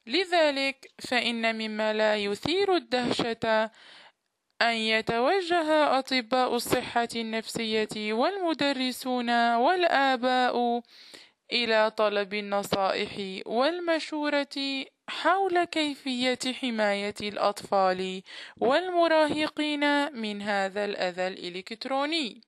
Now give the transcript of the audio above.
لذلك فإن مما لا يثير الدهشة أن يتوجه أطباء الصحة النفسية والمدرسون والآباء إلى طلب النصائح والمشورة حول كيفية حماية الأطفال والمراهقين من هذا الأذى الإلكتروني.